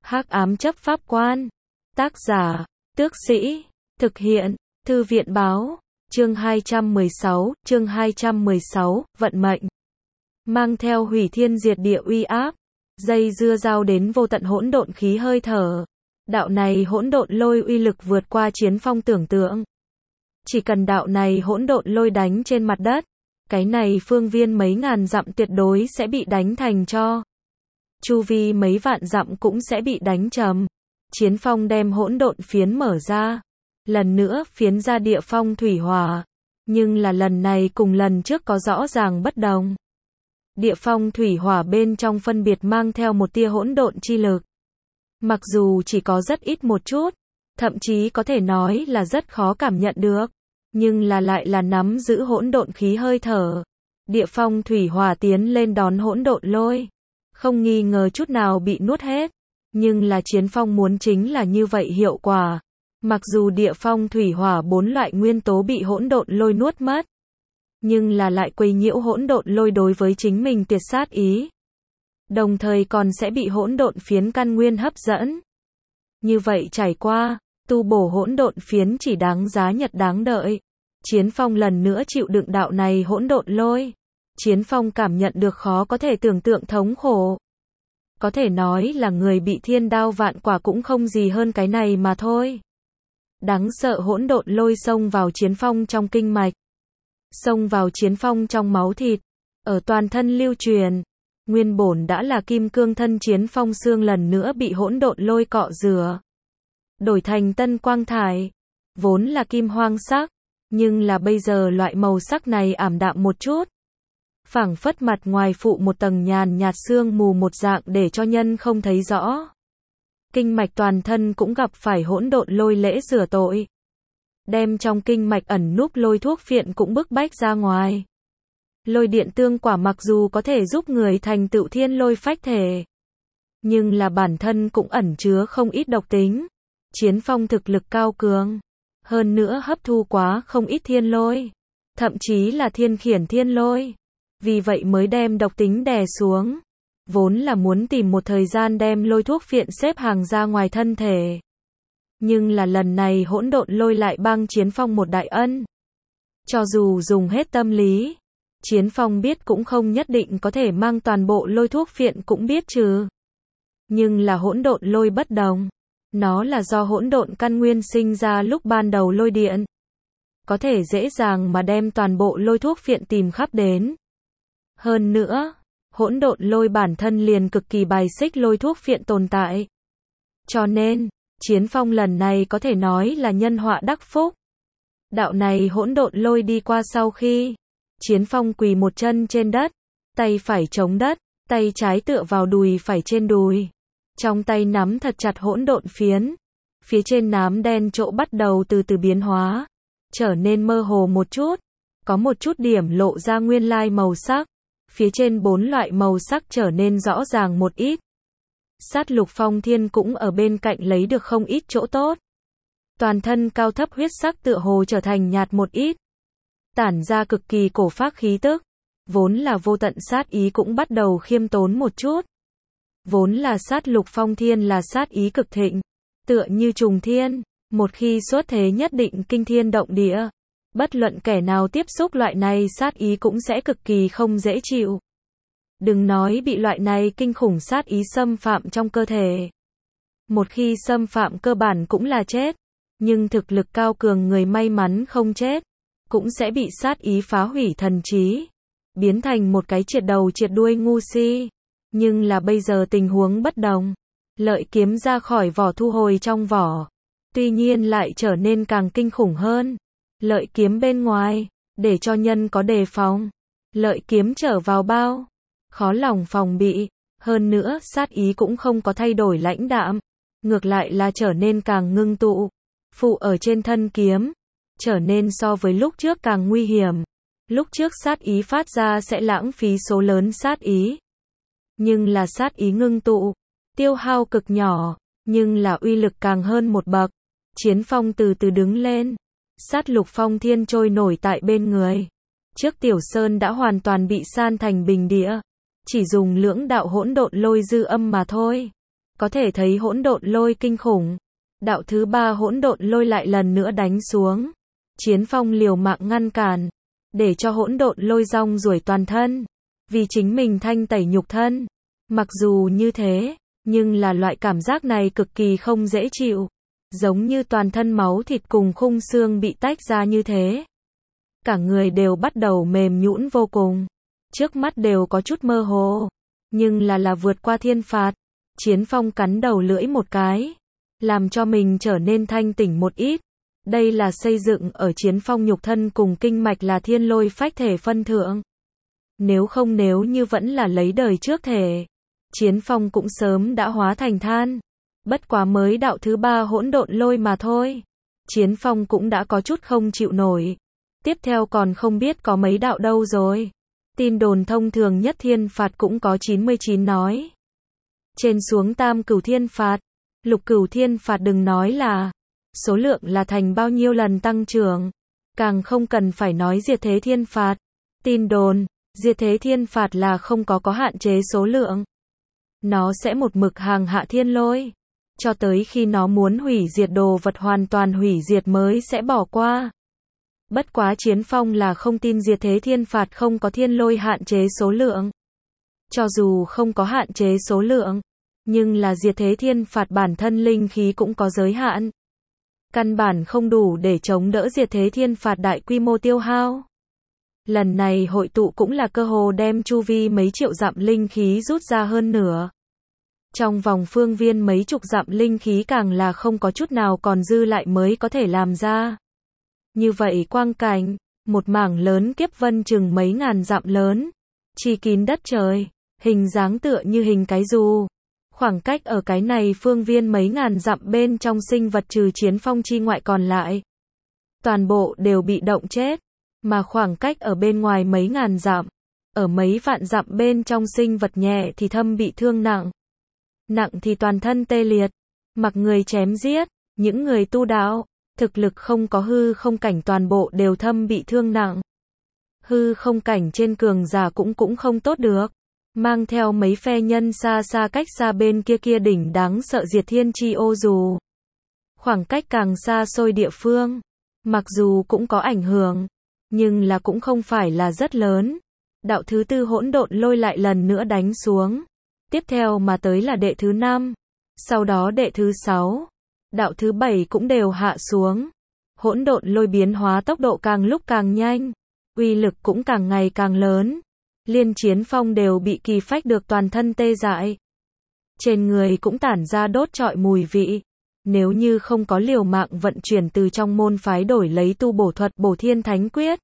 Hắc ám chấp pháp quan. Tác giả, Tước Sĩ. Thực hiện, Thư viện báo. Chương 216, vận mệnh. Mang theo hủy thiên diệt địa uy áp, dây dưa giao đến vô tận hỗn độn khí hơi thở. Đạo này hỗn độn lôi uy lực vượt qua Chiến Phong tưởng tượng. Chỉ cần đạo này hỗn độn lôi đánh trên mặt đất, cái này phương viên mấy ngàn dặm tuyệt đối sẽ bị đánh thành tro. Chu vi mấy vạn dặm cũng sẽ bị đánh trầm. Chiến Phong đem hỗn độn phiến mở ra. Lần nữa phiến ra địa phong thủy hỏa. Nhưng là lần này cùng lần trước có rõ ràng bất đồng. Địa phong thủy hỏa bên trong phân biệt mang theo một tia hỗn độn chi lực. Mặc dù chỉ có rất ít một chút, thậm chí có thể nói là rất khó cảm nhận được, nhưng là lại là nắm giữ hỗn độn khí hơi thở. Địa phong thủy hỏa tiến lên đón hỗn độn lôi, không nghi ngờ chút nào bị nuốt hết. Nhưng là Chiến Phong muốn chính là như vậy hiệu quả. Mặc dù địa phong thủy hỏa bốn loại nguyên tố bị hỗn độn lôi nuốt mất, nhưng là lại quấy nhiễu hỗn độn lôi đối với chính mình tuyệt sát ý. Đồng thời còn sẽ bị hỗn độn phiến căn nguyên hấp dẫn. Như vậy trải qua, tu bổ hỗn độn phiến chỉ đáng giá nhật đáng đợi. Chiến Phong lần nữa chịu đựng đạo này hỗn độn lôi. Chiến Phong cảm nhận được khó có thể tưởng tượng thống khổ. Có thể nói là người bị thiên đao vạn quả cũng không gì hơn cái này mà thôi. Đáng sợ hỗn độn lôi xông vào Chiến Phong trong kinh mạch, xông vào Chiến Phong trong máu thịt, ở toàn thân lưu truyền. Nguyên bổn đã là kim cương thân Chiến Phong xương lần nữa bị hỗn độn lôi cọ rửa, đổi thành tân quang thải, vốn là kim hoang sắc, nhưng là bây giờ loại màu sắc này ảm đạm một chút, phảng phất mặt ngoài phụ một tầng nhàn nhạt sương mù một dạng để cho nhân không thấy rõ. Kinh mạch toàn thân cũng gặp phải hỗn độn lôi lễ rửa tội, đem trong kinh mạch ẩn núp lôi thuốc phiện cũng bức bách ra ngoài. Lôi điện tương quả mặc dù có thể giúp người thành tựu thiên lôi phách thể, nhưng là bản thân cũng ẩn chứa không ít độc tính. Chiến Phong thực lực cao cường, hơn nữa hấp thu quá không ít thiên lôi, thậm chí là thiên khiển thiên lôi, vì vậy mới đem độc tính đè xuống. Vốn là muốn tìm một thời gian đem lôi thuốc phiện xếp hàng ra ngoài thân thể, nhưng là lần này hỗn độn lôi lại băng Chiến Phong một đại ân. Cho dù dùng hết tâm lý, Chiến Phong biết cũng không nhất định có thể mang toàn bộ lôi thuốc phiện cũng biết trừ. Nhưng là hỗn độn lôi bất đồng, nó là do hỗn độn căn nguyên sinh ra lúc ban đầu lôi điện, có thể dễ dàng mà đem toàn bộ lôi thuốc phiện tìm khắp đến. Hơn nữa, hỗn độn lôi bản thân liền cực kỳ bài xích lôi thuốc phiện tồn tại. Cho nên, Chiến Phong lần này có thể nói là nhân họa đắc phúc. Đạo này hỗn độn lôi đi qua sau khi, Chiến Phong quỳ một chân trên đất, tay phải chống đất, tay trái tựa vào đùi phải trên đùi. Trong tay nắm thật chặt hỗn độn phiến, phía trên nám đen chỗ bắt đầu từ từ biến hóa, trở nên mơ hồ một chút, có một chút điểm lộ ra nguyên lai màu sắc. Phía trên bốn loại màu sắc trở nên rõ ràng một ít. Sát lục phong thiên cũng ở bên cạnh lấy được không ít chỗ tốt. Toàn thân cao thấp huyết sắc tựa hồ trở thành nhạt một ít, tản ra cực kỳ cổ phác khí tức. Vốn là vô tận sát ý cũng bắt đầu khiêm tốn một chút. Vốn là sát lục phong thiên là sát ý cực thịnh, tựa như trùng thiên, một khi xuất thế nhất định kinh thiên động địa. Bất luận kẻ nào tiếp xúc loại này sát ý cũng sẽ cực kỳ không dễ chịu. Đừng nói bị loại này kinh khủng sát ý xâm phạm trong cơ thể. Một khi xâm phạm cơ bản cũng là chết. Nhưng thực lực cao cường người may mắn không chết, cũng sẽ bị sát ý phá hủy thần trí, biến thành một cái triệt đầu triệt đuôi ngu si. Nhưng là bây giờ tình huống bất đồng. Lợi kiếm ra khỏi vỏ thu hồi trong vỏ, tuy nhiên lại trở nên càng kinh khủng hơn. Lợi kiếm bên ngoài, để cho nhân có đề phòng. Lợi kiếm trở vào bao, khó lòng phòng bị. Hơn nữa sát ý cũng không có thay đổi lãnh đạm, ngược lại là trở nên càng ngưng tụ, phụ ở trên thân kiếm, trở nên so với lúc trước càng nguy hiểm. Lúc trước sát ý phát ra sẽ lãng phí số lớn sát ý, nhưng là sát ý ngưng tụ, tiêu hao cực nhỏ, nhưng là uy lực càng hơn một bậc. Chiến Phong từ từ đứng lên. Sát lục phong thiên trôi nổi tại bên người. Trước Tiểu Sơn đã hoàn toàn bị san thành bình địa, chỉ dùng lưỡng đạo hỗn độn lôi dư âm mà thôi. có thể thấy hỗn độn lôi kinh khủng. Đạo thứ 3 hỗn độn lôi lại lần nữa đánh xuống. Chiến Phong liều mạng ngăn cản, để cho hỗn độn lôi rong ruổi toàn thân, vì chính mình thanh tẩy nhục thân. Mặc dù như thế, nhưng là loại cảm giác này cực kỳ không dễ chịu, giống như toàn thân máu thịt cùng khung xương bị tách ra như thế. Cả người đều bắt đầu mềm nhũn vô cùng, trước mắt đều có chút mơ hồ, nhưng là vượt qua thiên phạt. Chiến Phong cắn đầu lưỡi một cái, làm cho mình trở nên thanh tỉnh một ít. Đây là xây dựng ở Chiến Phong nhục thân cùng kinh mạch là thiên lôi phách thể phân thượng. Nếu không, nếu như vẫn là lấy đời trước thể, Chiến Phong cũng sớm đã hóa thành than. Bất quá mới đạo thứ 3 hỗn độn lôi mà thôi, Chiến Phong cũng đã có chút không chịu nổi. Tiếp theo còn không biết có mấy đạo đâu rồi. Tin đồn thông thường nhất thiên phạt cũng có 99 nói. Trên xuống tam cửu thiên phạt, lục cửu thiên phạt đừng nói là số lượng là thành bao nhiêu lần tăng trưởng, càng không cần phải nói diệt thế thiên phạt. Tin đồn, diệt thế thiên phạt là không có hạn chế số lượng. Nó sẽ một mực hàng hạ thiên lôi, cho tới khi nó muốn hủy diệt đồ vật hoàn toàn hủy diệt mới sẽ bỏ qua. Bất quá Chiến Phong là không tin diệt thế thiên phạt không có thiên lôi hạn chế số lượng. Cho dù không có hạn chế số lượng, nhưng là diệt thế thiên phạt bản thân linh khí cũng có giới hạn. Căn bản không đủ để chống đỡ diệt thế thiên phạt đại quy mô tiêu hao. Lần này hội tụ cũng là cơ hồ đem chu vi mấy triệu dặm linh khí rút ra hơn nửa. Trong vòng phương viên mấy chục dặm linh khí càng là không có chút nào còn dư lại mới có thể làm ra. Như vậy quang cảnh, một mảng lớn kiếp vân chừng mấy ngàn dặm lớn, che kín đất trời, hình dáng tựa như hình cái dù. Khoảng cách ở cái này phương viên mấy ngàn dặm bên trong sinh vật trừ Chiến Phong chi ngoại còn lại, toàn bộ đều bị động chết, mà khoảng cách ở bên ngoài mấy ngàn dặm, ở mấy vạn dặm bên trong sinh vật nhẹ thì thâm bị thương nặng, nặng thì toàn thân tê liệt, mặc người chém giết. Những người tu đạo, thực lực không có hư không cảnh toàn bộ đều thâm bị thương nặng. Hư không cảnh trên cường giả cũng không tốt được. Mang theo mấy phe nhân xa xa cách xa bên kia đỉnh đáng sợ diệt thiên chi ô dù. Khoảng cách càng xa xôi địa phương, mặc dù cũng có ảnh hưởng, nhưng là cũng không phải là rất lớn. Đạo thứ 4 hỗn độn lôi lại lần nữa đánh xuống. Tiếp theo mà tới là đệ thứ 5, sau đó đệ thứ 6, đạo thứ 7 cũng đều hạ xuống. Hỗn độn lôi biến hóa tốc độ càng lúc càng nhanh, uy lực cũng càng ngày càng lớn. Liên Chiến Phong đều bị kỳ phách được toàn thân tê dại. Trên người cũng tản ra đốt trọi mùi vị. Nếu như không có liều mạng vận chuyển từ trong môn phái đổi lấy tu bổ thuật Bổ Thiên Thánh Quyết,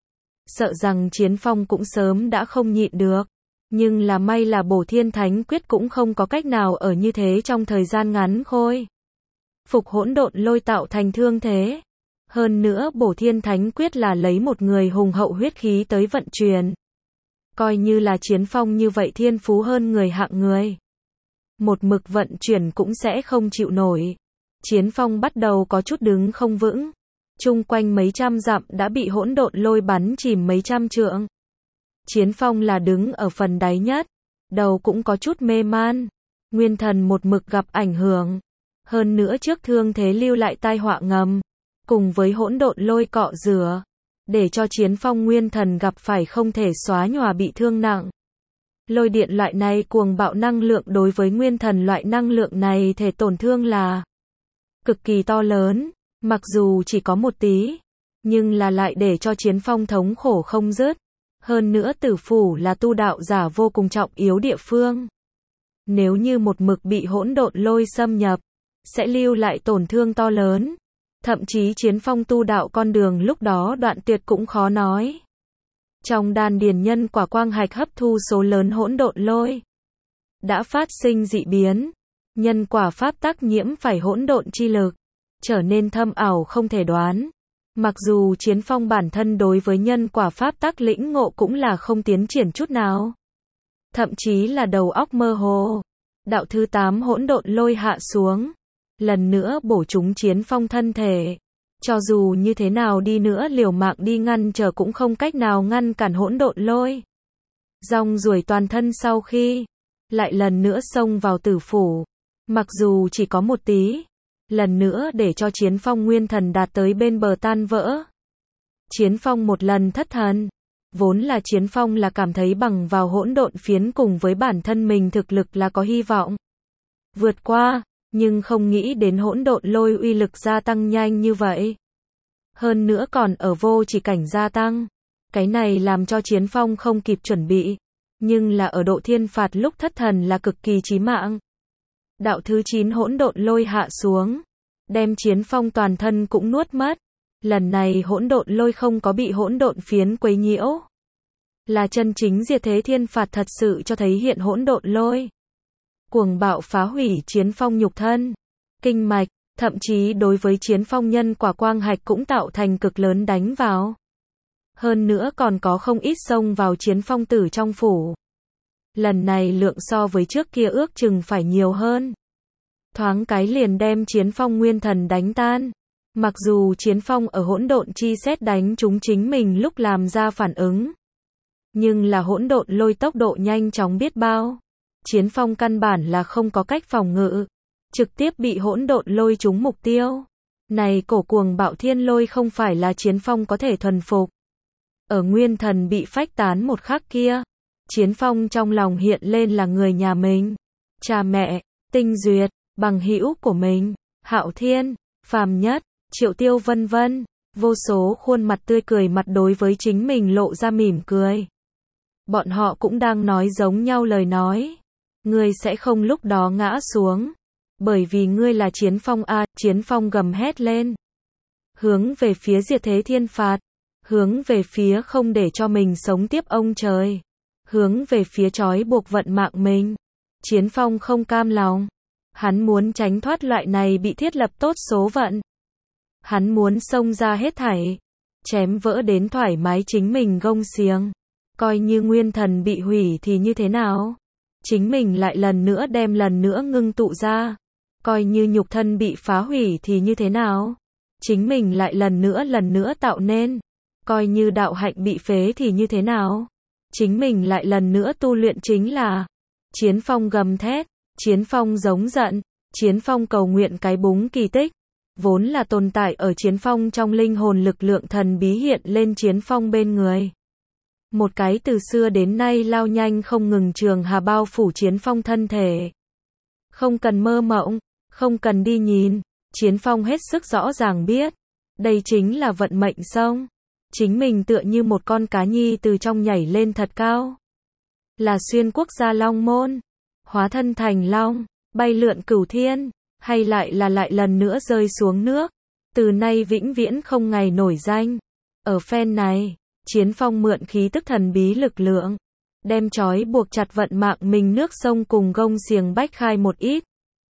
sợ rằng Chiến Phong cũng sớm đã không nhịn được. Nhưng là may là Bổ Thiên Thánh Quyết cũng không có cách nào ở như thế trong thời gian ngắn khôi phục hỗn độn lôi tạo thành thương thế. Hơn nữa Bổ Thiên Thánh Quyết là lấy một người hùng hậu huyết khí tới vận chuyển. Coi như là Chiến Phong như vậy thiên phú hơn người hạng người, một mực vận chuyển cũng sẽ không chịu nổi. Chiến Phong bắt đầu có chút đứng không vững. Chung quanh mấy trăm dặm đã bị hỗn độn lôi bắn chìm mấy trăm trượng. Chiến Phong là đứng ở phần đáy nhất, đầu cũng có chút mê man. Nguyên thần một mực gặp ảnh hưởng. Hơn nữa trước thương thế lưu lại tai họa ngầm, cùng với hỗn độn lôi cọ rửa, để cho Chiến Phong nguyên thần gặp phải không thể xóa nhòa bị thương nặng. Lôi điện loại này cuồng bạo năng lượng đối với nguyên thần loại năng lượng này thể tổn thương là cực kỳ to lớn, mặc dù chỉ có một tí, nhưng là lại để cho Chiến Phong thống khổ không dứt. Hơn nữa tử phủ là tu đạo giả vô cùng trọng yếu địa phương. Nếu như một mực bị hỗn độn lôi xâm nhập, sẽ lưu lại tổn thương to lớn. Thậm chí Chiến Phong tu đạo con đường lúc đó đoạn tuyệt cũng khó nói. Trong đan điền nhân quả quang hạch hấp thu số lớn hỗn độn lôi, đã phát sinh dị biến. Nhân quả pháp tắc nhiễm phải hỗn độn chi lực, trở nên thâm ảo không thể đoán. Mặc dù Chiến Phong bản thân đối với nhân quả pháp tắc lĩnh ngộ cũng là không tiến triển chút nào, thậm chí là đầu óc mơ hồ. Đạo thứ 8 hỗn độn lôi hạ xuống, lần nữa bổ trúng Chiến Phong thân thể. Cho dù như thế nào đi nữa liều mạng đi ngăn trở cũng không cách nào ngăn cản hỗn độn lôi. Rong ruổi toàn thân sau khi lại lần nữa xông vào tử phủ, Mặc dù chỉ có một tí, lần nữa để cho Chiến Phong nguyên thần đạt tới bên bờ tan vỡ. Chiến Phong một lần thất thần. Vốn là Chiến Phong là cảm thấy bằng vào hỗn độn phiến cùng với bản thân mình thực lực là có hy vọng vượt qua, nhưng không nghĩ đến hỗn độn lôi uy lực gia tăng nhanh như vậy. Hơn nữa còn ở vô chỉ cảnh gia tăng. Cái này làm cho Chiến Phong không kịp chuẩn bị. Nhưng là ở độ thiên phạt lúc thất thần là cực kỳ chí mạng. Đạo thứ 9 hỗn độn lôi hạ xuống. Đem Chiến Phong toàn thân cũng nuốt mất. Lần này hỗn độn lôi không có bị hỗn độn phiến quấy nhiễu. Là chân chính diệt thế thiên phạt thật sự cho thấy hiện hỗn độn lôi. Cuồng bạo phá hủy Chiến Phong nhục thân, kinh mạch, thậm chí đối với Chiến Phong nhân quả quang hạch cũng tạo thành cực lớn đánh vào. Hơn nữa còn có không ít xông vào Chiến Phong tử trong phủ. Lần này lượng so với trước kia ước chừng phải nhiều hơn. Thoáng cái liền đem Chiến Phong nguyên thần đánh tan. Mặc dù Chiến Phong ở hỗn độn chi xét đánh trúng chính mình lúc làm ra phản ứng. Nhưng là hỗn độn lôi tốc độ nhanh chóng biết bao. Chiến Phong căn bản là không có cách phòng ngự. Trực tiếp bị hỗn độn lôi trúng mục tiêu. Này cổ cuồng bạo thiên lôi không phải là Chiến Phong có thể thuần phục. Ở nguyên thần bị phách tán một khắc kia. Chiến Phong trong lòng hiện lên là người nhà mình. Cha mẹ, Tinh Duyệt, bằng hữu của mình, Hạo Thiên, Phàm Nhất, Triệu Tiêu vân vân. Vô số khuôn mặt tươi cười mặt đối với chính mình lộ ra mỉm cười. Bọn họ cũng đang nói giống nhau lời nói. Ngươi sẽ không lúc đó ngã xuống. Bởi vì ngươi là Chiến Phong a. Chiến Phong gầm hét lên. Hướng về phía diệt thế thiên phạt. Hướng về phía không để cho mình sống tiếp ông trời. Hướng về phía trói buộc vận mạng mình. Chiến Phong không cam lòng. Hắn muốn tránh thoát loại này bị thiết lập tốt số vận. Hắn muốn xông ra hết thảy. Chém vỡ đến thoải mái chính mình gông xiềng. Coi như nguyên thần bị hủy thì như thế nào? Chính mình lại lần nữa ngưng tụ ra. Coi như nhục thân bị phá hủy thì như thế nào? Chính mình lại lần nữa tạo nên. Coi như đạo hạnh bị phế thì như thế nào? Chính mình lại lần nữa tu luyện chính là. Chiến Phong gầm thét. Chiến Phong giống giận. Chiến Phong cầu nguyện cái búng kỳ tích. Vốn là tồn tại ở Chiến Phong trong linh hồn lực lượng thần bí hiện lên Chiến Phong bên người. Một cái từ xưa đến nay lao nhanh không ngừng trường hà bao phủ Chiến Phong thân thể. Không cần mơ mộng, không cần đi nhìn, Chiến Phong hết sức rõ ràng biết. Đây chính là vận mệnh sông. Chính mình tựa như một con cá nhi từ trong nhảy lên thật cao. Là xuyên quốc gia long môn, hóa thân thành long, bay lượn cửu thiên, hay lại lần nữa rơi xuống nước. Từ nay vĩnh viễn không ngày nổi danh. Ở phen này, Chiến Phong mượn khí tức thần bí lực lượng, đem trói buộc chặt vận mạng mình nước sông cùng gông xiềng bách khai một ít.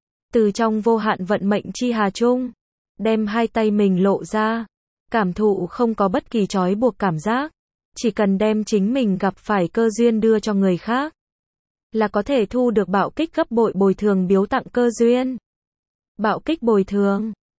Từ trong vô hạn vận mệnh chi hà chung, đem hai tay mình lộ ra, cảm thụ không có bất kỳ trói buộc cảm giác, chỉ cần đem chính mình gặp phải cơ duyên đưa cho người khác, là có thể thu được bạo kích gấp bội bồi thường biếu tặng cơ duyên. Bạo kích bồi thường